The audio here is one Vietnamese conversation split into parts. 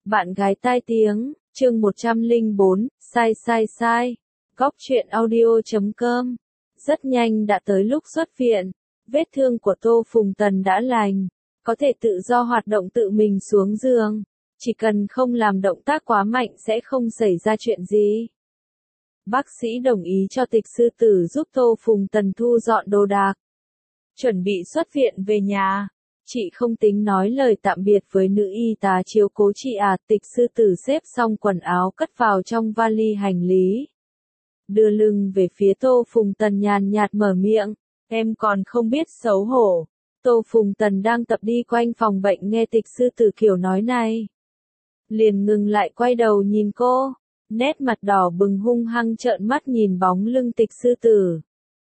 Bạn gái tai tiếng, chương 104, sai. Góc truyện audio.com. Rất nhanh đã tới lúc xuất viện. Vết thương của Tô Phùng Tần đã lành. Có thể tự do hoạt động tự mình xuống giường. Chỉ cần không làm động tác quá mạnh sẽ không xảy ra chuyện gì. Bác sĩ đồng ý cho Tịch Sư Tử giúp Tô Phùng Tần thu dọn đồ đạc. Chuẩn bị xuất viện về nhà. Chị không tính nói lời tạm biệt với nữ y tá chiếu cố chị à. Tịch Sư Tử xếp xong quần áo cất vào trong vali hành lý. Đưa lưng về phía Tô Phùng Tần nhàn nhạt mở miệng. Em còn không biết xấu hổ. Tô Phùng Tần đang tập đi quanh phòng bệnh nghe Tịch Sư Tử kiểu nói này. Liền ngừng lại quay đầu nhìn cô. Nét mặt đỏ bừng hung hăng trợn mắt nhìn bóng lưng Tịch Sư Tử.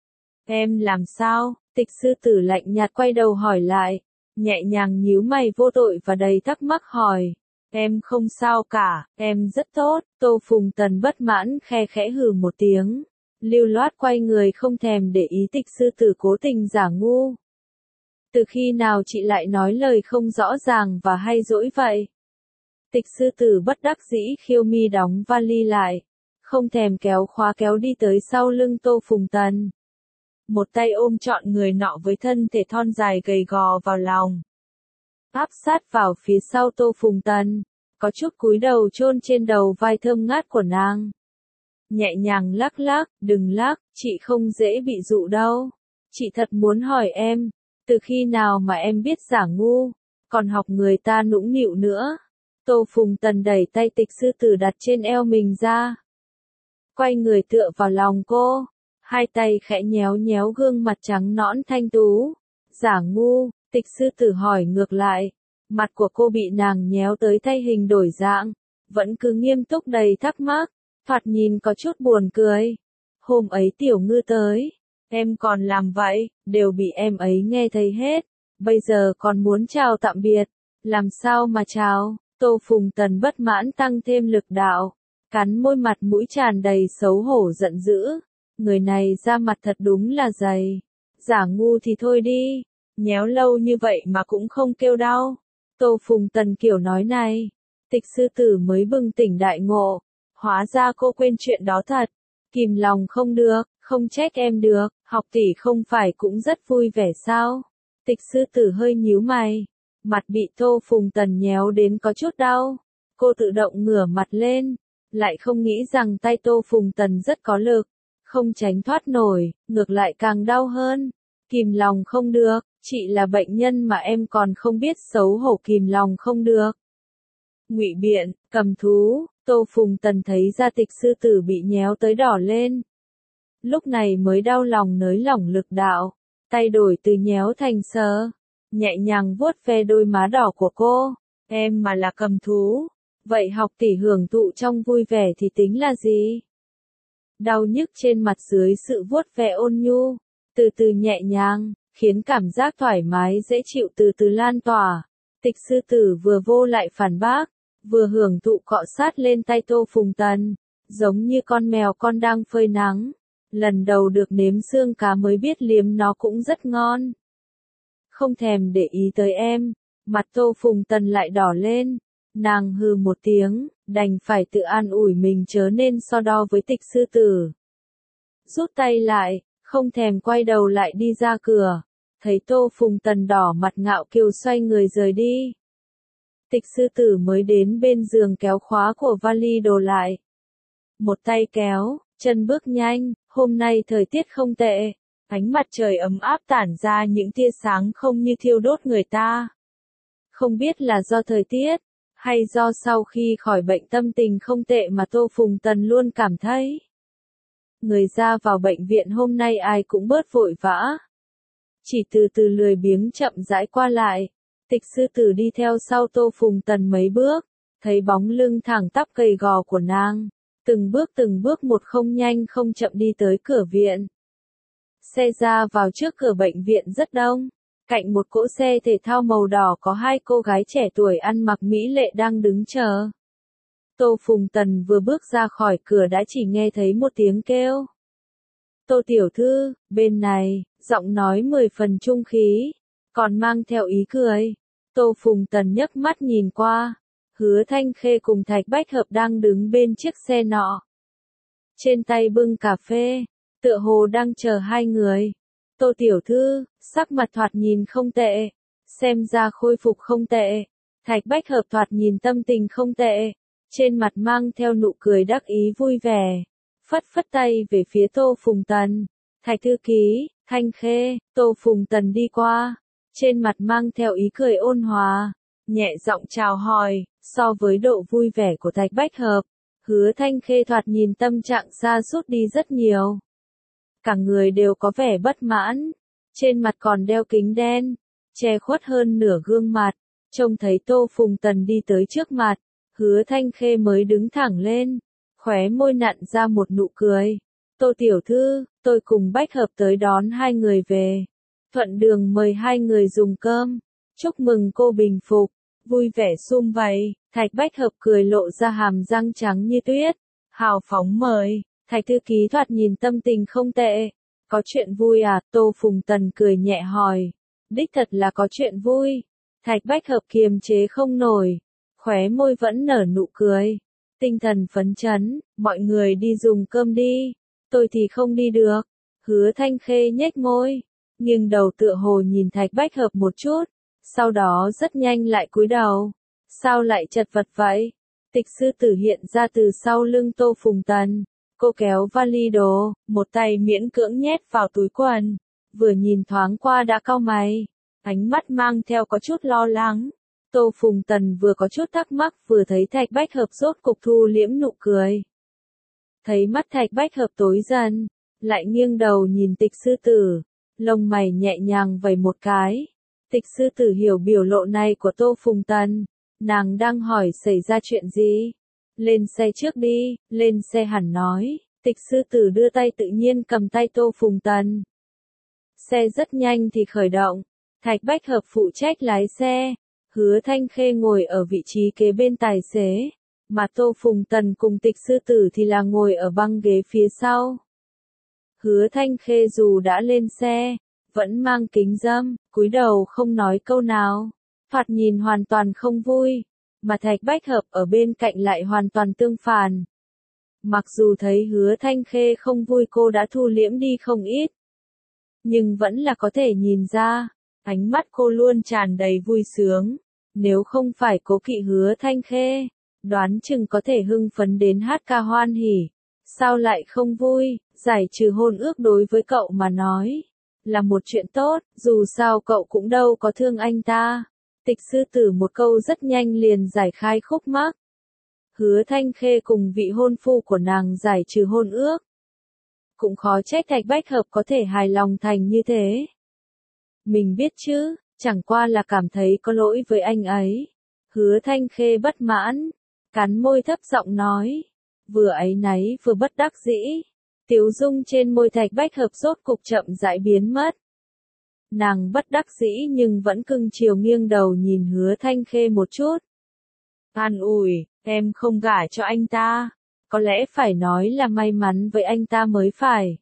Em làm sao? Tịch Sư Tử lạnh nhạt quay đầu hỏi lại. Nhẹ nhàng nhíu mày vô tội và đầy thắc mắc hỏi. Em không sao cả, em rất tốt. Tô Phùng Tần bất mãn khe khẽ hừ một tiếng. Lưu loát quay người không thèm để ý Tịch Sư Tử cố tình giả ngu. Từ khi nào chị lại nói lời không rõ ràng và hay dỗi vậy? Tịch Sư Tử bất đắc dĩ khiêu mi đóng vali lại. Không thèm kéo khóa kéo đi tới sau lưng Tô Phùng Tần. Một tay ôm trọn người nọ với thân thể thon dài gầy gò vào lòng. Áp sát vào phía sau Tô Phùng Tần, có chút cúi đầu chôn trên đầu vai thơm ngát của nàng. Nhẹ nhàng lắc lắc, đừng lắc, chị không dễ bị dụ đâu. Chị thật muốn hỏi em, từ khi nào mà em biết giả ngu, còn học người ta nũng nịu nữa. Tô Phùng Tần đẩy tay Tịch Sư Tử đặt trên eo mình ra. Quay người tựa vào lòng cô. Hai tay khẽ nhéo nhéo gương mặt trắng nõn thanh tú. Giả ngu, Tịch Sư Tử hỏi ngược lại. Mặt của cô bị nàng nhéo tới thay hình đổi dạng. Vẫn cứ nghiêm túc đầy thắc mắc. Thoạt nhìn có chút buồn cười. Hôm ấy Tiểu Ngư tới. Em còn làm vậy, đều bị em ấy nghe thấy hết. Bây giờ còn muốn chào tạm biệt. Làm sao mà chào? Tô Phùng Tần bất mãn tăng thêm lực đạo. Cắn môi mặt mũi tràn đầy xấu hổ giận dữ. Người này da mặt thật đúng là dày. Giả ngu thì thôi đi. Nhéo lâu như vậy mà cũng không kêu đau. Tô Phùng Tần kiểu nói này. Tịch Sư Tử mới bừng tỉnh đại ngộ. Hóa ra cô quên chuyện đó thật. Kìm lòng không được, không trách em được. Học tỷ không phải cũng rất vui vẻ sao? Tịch Sư Tử hơi nhíu mày. Mặt bị Tô Phùng Tần nhéo đến có chút đau. Cô tự động ngửa mặt lên. Lại không nghĩ rằng tay Tô Phùng Tần rất có lực. Không tránh thoát nổi, ngược lại càng đau hơn. Kìm lòng không được, chị là bệnh nhân mà em còn không biết xấu hổ kìm lòng không được. Ngụy biện, cầm thú, Tô Phùng Tần thấy ra Tịch Sư Tử bị nhéo tới đỏ lên. Lúc này mới đau lòng nới lỏng lực đạo, tay đổi từ nhéo thành sờ, nhẹ nhàng vuốt ve đôi má đỏ của cô. Em mà là cầm thú, vậy học tỷ hưởng thụ trong vui vẻ thì tính là gì? Đau nhức trên mặt dưới sự vuốt ve ôn nhu, từ từ nhẹ nhàng, khiến cảm giác thoải mái dễ chịu từ từ lan tỏa. Tịch Sư Tử vừa vô lại phản bác, vừa hưởng thụ cọ sát lên tay Tô Phùng Tần, giống như con mèo con đang phơi nắng. Lần đầu được nếm xương cá mới biết liếm nó cũng rất ngon. Không thèm để ý tới em, mặt Tô Phùng Tần lại đỏ lên. Nàng hừ một tiếng, đành phải tự an ủi mình chớ nên so đo với Tịch Sư Tử. Rút tay lại, không thèm quay đầu lại đi ra cửa. Thấy Tô Phùng Tần đỏ mặt ngạo kiều xoay người rời đi. Tịch Sư Tử mới đến bên giường kéo khóa của vali đồ lại. Một tay kéo, chân bước nhanh, hôm nay thời tiết không tệ. Ánh mặt trời ấm áp tản ra những tia sáng không như thiêu đốt người ta. Không biết là do thời tiết, hay do sau khi khỏi bệnh tâm tình không tệ mà Tô Phùng Tần luôn cảm thấy. Người ra vào bệnh viện hôm nay ai cũng bớt vội vã. Chỉ từ từ lười biếng chậm rãi qua lại. Tịch Sư Tử đi theo sau Tô Phùng Tần mấy bước, thấy bóng lưng thẳng tắp gầy gò của nàng. Từng bước một không nhanh không chậm đi tới cửa viện. Xe ra vào trước cửa bệnh viện rất đông. Cạnh một cỗ xe thể thao màu đỏ có hai cô gái trẻ tuổi ăn mặc mỹ lệ đang đứng chờ. Tô Phùng Tần vừa bước ra khỏi cửa đã chỉ nghe thấy một tiếng kêu. Tô tiểu thư, bên này, giọng nói 10 phần trung khí, còn mang theo ý cười. Tô Phùng Tần nhấc mắt nhìn qua, Hứa Thanh Khê cùng Thạch Bách Hợp đang đứng bên chiếc xe nọ. Trên tay bưng cà phê, tựa hồ đang chờ hai người. Tô tiểu thư, sắc mặt thoạt nhìn không tệ, xem ra khôi phục không tệ. Thạch Bách Hợp thoạt nhìn tâm tình không tệ, trên mặt mang theo nụ cười đắc ý vui vẻ, phất phất tay về phía Tô Phùng Tần. Thạch thư ký, Thanh Khê. Tô Phùng Tần đi qua, trên mặt mang theo ý cười ôn hòa, nhẹ giọng chào hỏi. So với độ vui vẻ của Thạch Bách Hợp, Hứa Thanh Khê thoạt nhìn tâm trạng sa sút đi rất nhiều. Cả người đều có vẻ bất mãn, trên mặt còn đeo kính đen, che khuất hơn nửa gương mặt. Trông thấy Tô Phùng Tần đi tới trước mặt, Hứa Thanh Khê mới đứng thẳng lên, khóe môi nặn ra một nụ cười. Tô tiểu thư, tôi cùng Bách Hợp tới đón hai người về. Thuận đường mời hai người dùng cơm. Chúc mừng cô bình phục. Vui vẻ sum vầy, Thạch Bách Hợp cười lộ ra hàm răng trắng như tuyết. Hào phóng mời. Thạch thư ký thoạt nhìn tâm tình không tệ. Có chuyện vui à? Tô Phùng Tần cười nhẹ hỏi. Đích thật là có chuyện vui. Thạch Bách Hợp kiềm chế không nổi, khóe môi vẫn nở nụ cười. Tinh thần phấn chấn, mọi người đi dùng cơm đi. Tôi thì không đi được. Hứa Thanh Khê nhếch môi, nhưng đầu tựa hồ nhìn Thạch Bách Hợp một chút, sau đó rất nhanh lại cúi đầu. Sao lại chật vật vậy? Tịch sư tử hiện ra từ sau lưng Tô Phùng Tần. Cô kéo vali đồ, một tay miễn cưỡng nhét vào túi quần, vừa nhìn thoáng qua đã cau mày, ánh mắt mang theo có chút lo lắng. Tô Phùng Tần vừa có chút thắc mắc vừa thấy Thạch Bách Hợp rốt cục thu liễm nụ cười. Thấy mắt Thạch Bách Hợp tối dần, lại nghiêng đầu nhìn tịch sư tử, lông mày nhẹ nhàng vẩy một cái. Tịch sư tử hiểu biểu lộ này của Tô Phùng Tần, nàng đang hỏi xảy ra chuyện gì. Lên xe trước đi, lên xe hẳn nói. Tịch sư tử đưa tay tự nhiên cầm tay Tô Phùng Tần. Xe rất nhanh thì khởi động, Thạch Bách Hợp phụ trách lái xe, Hứa Thanh Khê ngồi ở vị trí kế bên tài xế, mà Tô Phùng Tần cùng tịch sư tử thì là ngồi ở băng ghế phía sau. Hứa Thanh Khê dù đã lên xe, vẫn mang kính râm, cúi đầu không nói câu nào, thoạt nhìn hoàn toàn không vui, mà Thạch Bách Hợp ở bên cạnh lại hoàn toàn tương phản. Mặc dù thấy Hứa Thanh Khê không vui cô đã thu liễm đi không ít, nhưng vẫn là có thể nhìn ra, ánh mắt cô luôn tràn đầy vui sướng. Nếu không phải cố kỵ Hứa Thanh Khê, đoán chừng có thể hưng phấn đến hát ca hoan hỉ. Sao lại không vui? Giải trừ hôn ước đối với cậu mà nói là một chuyện tốt, dù sao cậu cũng đâu có thương anh ta. Tịch sư tử một câu rất nhanh liền giải khai khúc mắc. Hứa Thanh Khê cùng vị hôn phu của nàng giải trừ hôn ước. Cũng khó trách Thạch Bách Hợp có thể hài lòng thành như thế. Mình biết chứ, chẳng qua là cảm thấy có lỗi với anh ấy. Hứa Thanh Khê bất mãn, cắn môi thấp giọng nói. Vừa áy náy vừa bất đắc dĩ. Tiếu dung trên môi Thạch Bách Hợp rốt cục chậm rãi biến mất. Nàng bất đắc dĩ nhưng vẫn cưng chiều nghiêng đầu nhìn Hứa Thanh Khê một chút. An ủi, em không gả cho anh ta. Có lẽ phải nói là may mắn với anh ta mới phải.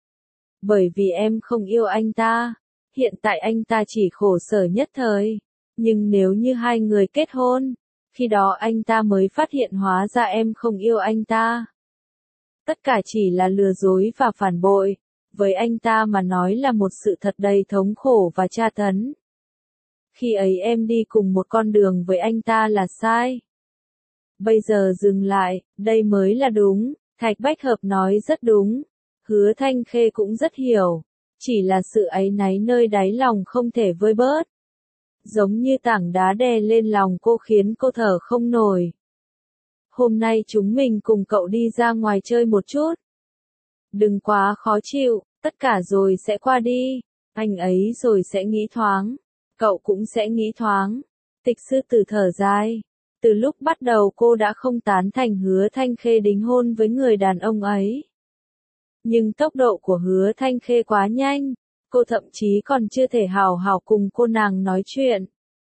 Bởi vì em không yêu anh ta. Hiện tại anh ta chỉ khổ sở nhất thời. Nhưng nếu như hai người kết hôn, khi đó anh ta mới phát hiện hóa ra em không yêu anh ta. Tất cả chỉ là lừa dối và phản bội. Với anh ta mà nói là một sự thật đầy thống khổ và tra tấn. Khi ấy em đi cùng một con đường với anh ta là sai. Bây giờ dừng lại, đây mới là đúng. Thạch Bách Hợp nói rất đúng. Hứa Thanh Khê cũng rất hiểu. Chỉ là sự áy náy nơi đáy lòng không thể vơi bớt. Giống như tảng đá đè lên lòng cô khiến cô thở không nổi. Hôm nay chúng mình cùng cậu đi ra ngoài chơi một chút. Đừng quá khó chịu, tất cả rồi sẽ qua đi. Anh ấy rồi sẽ nghĩ thoáng. Cậu cũng sẽ nghĩ thoáng. Tịch sư tử thở dài. Từ lúc bắt đầu cô đã không tán thành Hứa Thanh Khê đính hôn với người đàn ông ấy. Nhưng tốc độ của Hứa Thanh Khê quá nhanh. Cô thậm chí còn chưa thể hào hào cùng cô nàng nói chuyện.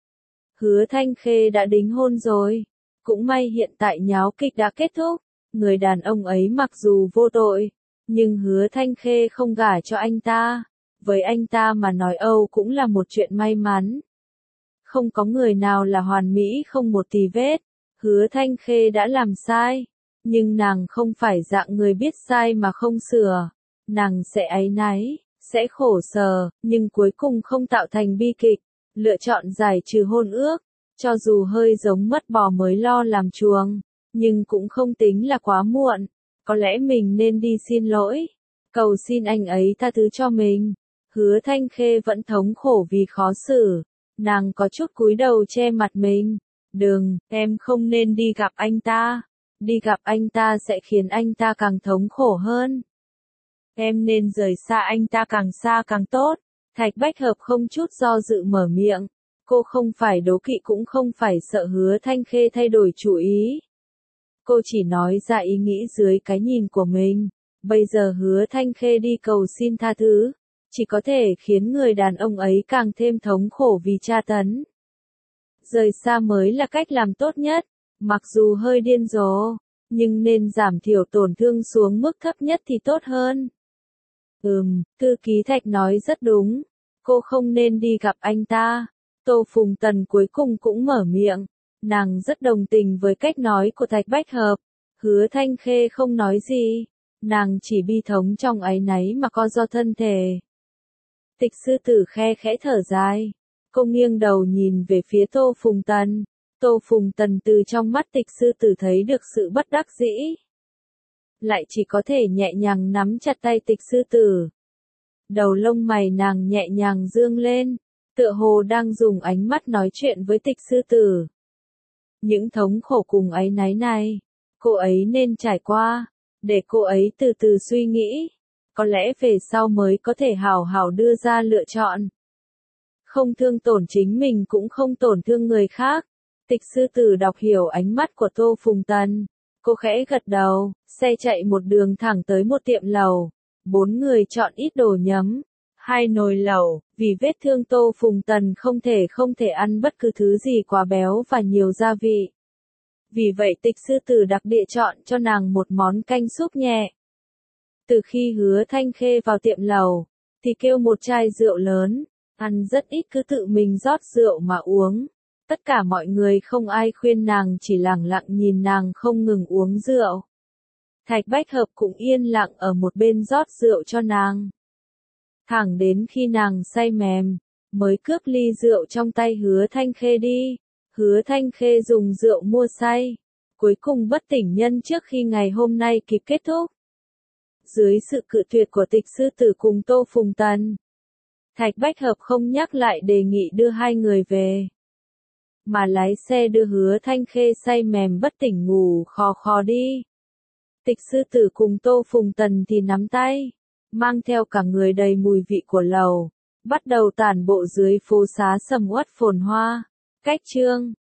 Hứa Thanh Khê đã đính hôn rồi. Cũng may hiện tại nháo kịch đã kết thúc. Người đàn ông ấy mặc dù vô tội, nhưng Hứa Thanh Khê không gả cho anh ta. Với anh ta mà nói Âu cũng là một chuyện may mắn. Không có người nào là hoàn mỹ không một tì vết. Hứa Thanh Khê đã làm sai, nhưng nàng không phải dạng người biết sai mà không sửa. Nàng sẽ áy náy, sẽ khổ sở, nhưng cuối cùng không tạo thành bi kịch, lựa chọn giải trừ hôn ước, cho dù hơi giống mất bò mới lo làm chuồng, nhưng cũng không tính là quá muộn. Có lẽ mình nên đi xin lỗi, cầu xin anh ấy tha thứ cho mình. Hứa Thanh Khê vẫn thống khổ vì khó xử, nàng có chút cúi đầu che mặt mình. Đừng, em không nên đi gặp anh ta. Đi gặp anh ta sẽ khiến anh ta càng thống khổ hơn. Em nên rời xa anh ta càng xa càng tốt. Thạch Bách Hợp không chút do dự mở miệng. Cô không phải đố kỵ cũng không phải sợ Hứa Thanh Khê thay đổi chủ ý. Cô chỉ nói ra ý nghĩ dưới cái nhìn của mình. Bây giờ Hứa Thanh Khê đi cầu xin tha thứ, chỉ có thể khiến người đàn ông ấy càng thêm thống khổ vì tra tấn. Rời xa mới là cách làm tốt nhất, mặc dù hơi điên rồ, nhưng nên giảm thiểu tổn thương xuống mức thấp nhất thì tốt hơn. Thư ký Thạch nói rất đúng, cô không nên đi gặp anh ta. Tô Phùng Tần cuối cùng cũng mở miệng, nàng rất đồng tình với cách nói của Thạch Bách Hợp. Hứa Thanh Khê không nói gì, nàng chỉ bi thống trong áy náy mà co do thân thể. Tịch sư tử khe khẽ thở dài, cô nghiêng đầu nhìn về phía Tô Phùng Tần. Tô Phùng Tần từ trong mắt tịch sư tử thấy được sự bất đắc dĩ, lại chỉ có thể nhẹ nhàng nắm chặt tay tịch sư tử. Đầu lông mày nàng nhẹ nhàng dương lên, tựa hồ đang dùng ánh mắt nói chuyện với tịch sư tử. Những thống khổ cùng áy náy này, cô ấy nên trải qua, để cô ấy từ từ suy nghĩ, có lẽ về sau mới có thể hào hào đưa ra lựa chọn. Không thương tổn chính mình cũng không tổn thương người khác. Tịch sư tử đọc hiểu ánh mắt của Tô Phùng Tần. Cô khẽ gật đầu, xe chạy một đường thẳng tới một tiệm lẩu. 4 người chọn ít đồ nhấm, 2 nồi lẩu, vì vết thương Tô Phùng Tần không thể ăn bất cứ thứ gì quá béo và nhiều gia vị. Vì vậy tịch sư tử đặc địa chọn cho nàng một món canh súp nhẹ. Từ khi Hứa Thanh Khê vào tiệm lẩu, thì kêu một chai rượu lớn, ăn rất ít cứ tự mình rót rượu mà uống. Tất cả mọi người không ai khuyên nàng, chỉ lặng lặng nhìn nàng không ngừng uống rượu. Thạch Bách Hợp cũng yên lặng ở một bên rót rượu cho nàng. Thẳng đến khi nàng say mềm, mới cướp ly rượu trong tay Hứa Thanh Khê đi. Hứa Thanh Khê dùng rượu mua say, cuối cùng bất tỉnh nhân trước khi ngày hôm nay kịp kết thúc. Dưới sự cự tuyệt của tịch sư tử cùng Tô Phùng Tần, Thạch Bách Hợp không nhắc lại đề nghị đưa hai người về, mà lái xe đưa Hứa Thanh Khê say mềm bất tỉnh ngủ khò khò đi. Tịch sư tử cùng Tô Phùng Tần thì nắm tay, mang theo cả người đầy mùi vị của lẩu, bắt đầu tản bộ dưới phố xá sầm uất phồn hoa. Cách chương